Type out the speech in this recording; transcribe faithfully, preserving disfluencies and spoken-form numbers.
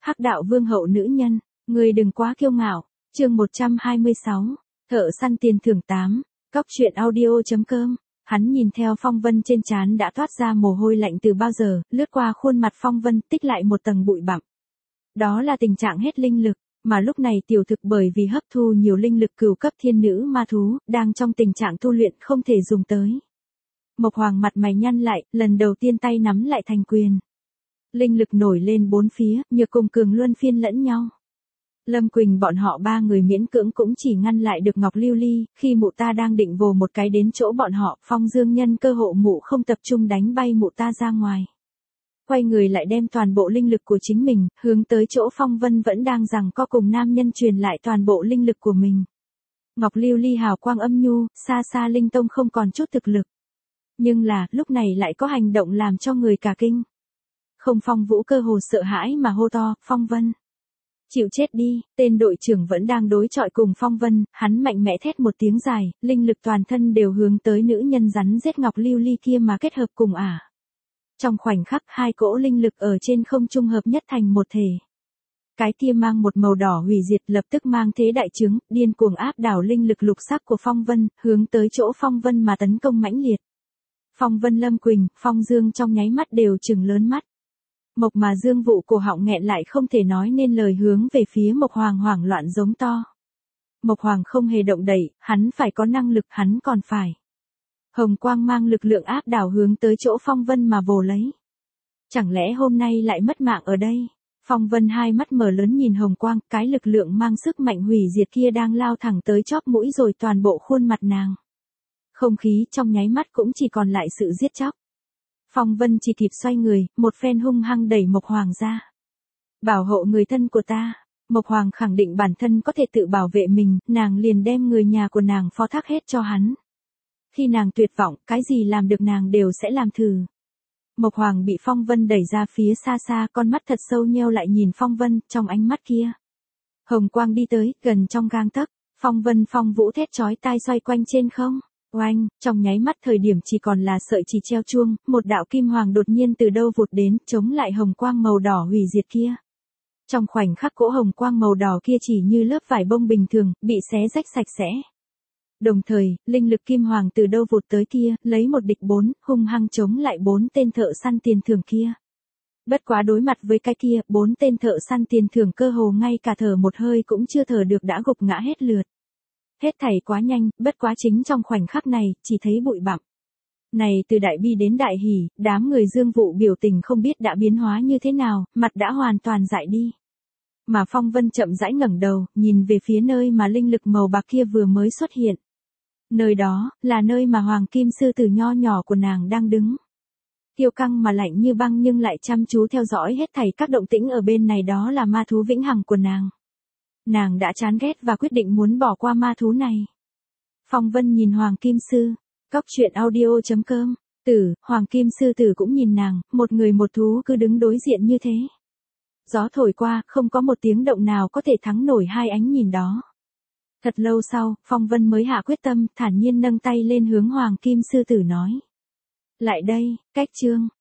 Hắc đạo vương hậu nữ nhân, người đừng quá kiêu ngạo. Chương một trăm hai mươi sáu, thợ săn tiền thưởng tám, cóc truyện audio.com. Hắn nhìn theo Phong Vân trên trán đã toát ra mồ hôi lạnh từ bao giờ, lướt qua khuôn mặt Phong Vân, tích lại một tầng bụi bặm. Đó là tình trạng hết linh lực, mà lúc này tiểu thực bởi vì hấp thu nhiều linh lực cửu cấp thiên nữ ma thú, đang trong tình trạng tu luyện không thể dùng tới. Mộc Hoàng mặt mày nhăn lại, lần đầu tiên tay nắm lại thành quyền. Linh lực nổi lên bốn phía, Nhược cùng Cường luân phiên lẫn nhau. Lâm Quỳnh bọn họ ba người miễn cưỡng cũng chỉ ngăn lại được Ngọc Lưu Ly, khi mụ ta đang định vồ một cái đến chỗ bọn họ, Phong Dương nhân cơ hộ mụ không tập trung đánh bay mụ ta ra ngoài. Quay người lại đem toàn bộ linh lực của chính mình, hướng tới chỗ Phong Vân vẫn đang giằng co cùng nam nhân truyền lại toàn bộ linh lực của mình. Ngọc Lưu Ly hào quang âm nhu, xa xa linh tông không còn chút thực lực. Nhưng là, lúc này lại có hành động làm cho người cả kinh. Không Phong Vũ cơ hồ sợ hãi mà hô to, Phong Vân. Chịu chết đi, tên đội trưởng vẫn đang đối chọi cùng Phong Vân, hắn mạnh mẽ thét một tiếng dài, linh lực toàn thân đều hướng tới nữ nhân rắn giết Ngọc Lưu Ly kia mà kết hợp cùng ả. Trong khoảnh khắc hai cỗ linh lực ở trên không trung hợp nhất thành một thể. Cái kia mang một màu đỏ hủy diệt lập tức mang thế đại chứng, điên cuồng áp đảo linh lực lục sắc của Phong Vân, hướng tới chỗ Phong Vân mà tấn công mãnh liệt. Phong Vân Lâm Quỳnh, Phong Dương trong nháy mắt đều trừng lớn mắt. Mộc mà Dương Vụ cổ họng nghẹn lại không thể nói nên lời hướng về phía Mộc Hoàng hoảng loạn giống to. Mộc Hoàng không hề động đậy, hắn phải có năng lực, hắn còn phải. Hồng quang mang lực lượng áp đảo hướng tới chỗ Phong Vân mà vồ lấy. Chẳng lẽ hôm nay lại mất mạng ở đây? Phong Vân hai mắt mở lớn nhìn hồng quang, cái lực lượng mang sức mạnh hủy diệt kia đang lao thẳng tới chóp mũi rồi toàn bộ khuôn mặt nàng. Không khí trong nháy mắt cũng chỉ còn lại sự giết chóc. Phong Vân chỉ kịp xoay người, một phen hung hăng đẩy Mộc Hoàng ra. Bảo hộ người thân của ta. Mộc Hoàng khẳng định bản thân có thể tự bảo vệ mình, nàng liền đem người nhà của nàng phó thác hết cho hắn. Khi nàng tuyệt vọng, cái gì làm được nàng đều sẽ làm thử. Mộc Hoàng bị Phong Vân đẩy ra phía xa xa, con mắt thật sâu nheo lại nhìn Phong Vân, trong ánh mắt kia. Hồng quang đi tới, gần trong gang tấc, Phong Vân Phong Vũ thét chói tai xoay quanh trên không. Oanh, trong nháy mắt thời điểm chỉ còn là sợi chỉ treo chuông, một đạo kim hoàng đột nhiên từ đâu vụt đến, chống lại hồng quang màu đỏ hủy diệt kia. Trong khoảnh khắc cỗ hồng quang màu đỏ kia chỉ như lớp vải bông bình thường, bị xé rách sạch sẽ. Đồng thời, linh lực kim hoàng từ đâu vụt tới kia, lấy một địch bốn, hung hăng chống lại bốn tên thợ săn tiền thưởng kia. Bất quá đối mặt với cái kia, bốn tên thợ săn tiền thưởng cơ hồ ngay cả thở một hơi cũng chưa thở được đã gục ngã hết lượt. Hết thảy quá nhanh, bất quá chính trong khoảnh khắc này, chỉ thấy bụi bặm. Này từ đại bi đến đại hỉ, đám người Dương Vụ biểu tình không biết đã biến hóa như thế nào, mặt đã hoàn toàn dại đi. Mà Phong Vân chậm rãi ngẩng đầu, nhìn về phía nơi mà linh lực màu bạc kia vừa mới xuất hiện. Nơi đó, là nơi mà Hoàng Kim Sư Tử nho nhỏ của nàng đang đứng. Kiêu căng mà lạnh như băng nhưng lại chăm chú theo dõi hết thảy các động tĩnh ở bên này, đó là ma thú vĩnh hằng của nàng. Nàng đã chán ghét và quyết định muốn bỏ qua ma thú này. Phong Vân nhìn Hoàng Kim Sư, cóc truyện audio.com, tử, Hoàng Kim Sư Tử cũng nhìn nàng, một người một thú cứ đứng đối diện như thế. Gió thổi qua, không có một tiếng động nào có thể thắng nổi hai ánh nhìn đó. Thật lâu sau, Phong Vân mới hạ quyết tâm, thản nhiên nâng tay lên hướng Hoàng Kim Sư Tử nói. Lại đây, cách chương,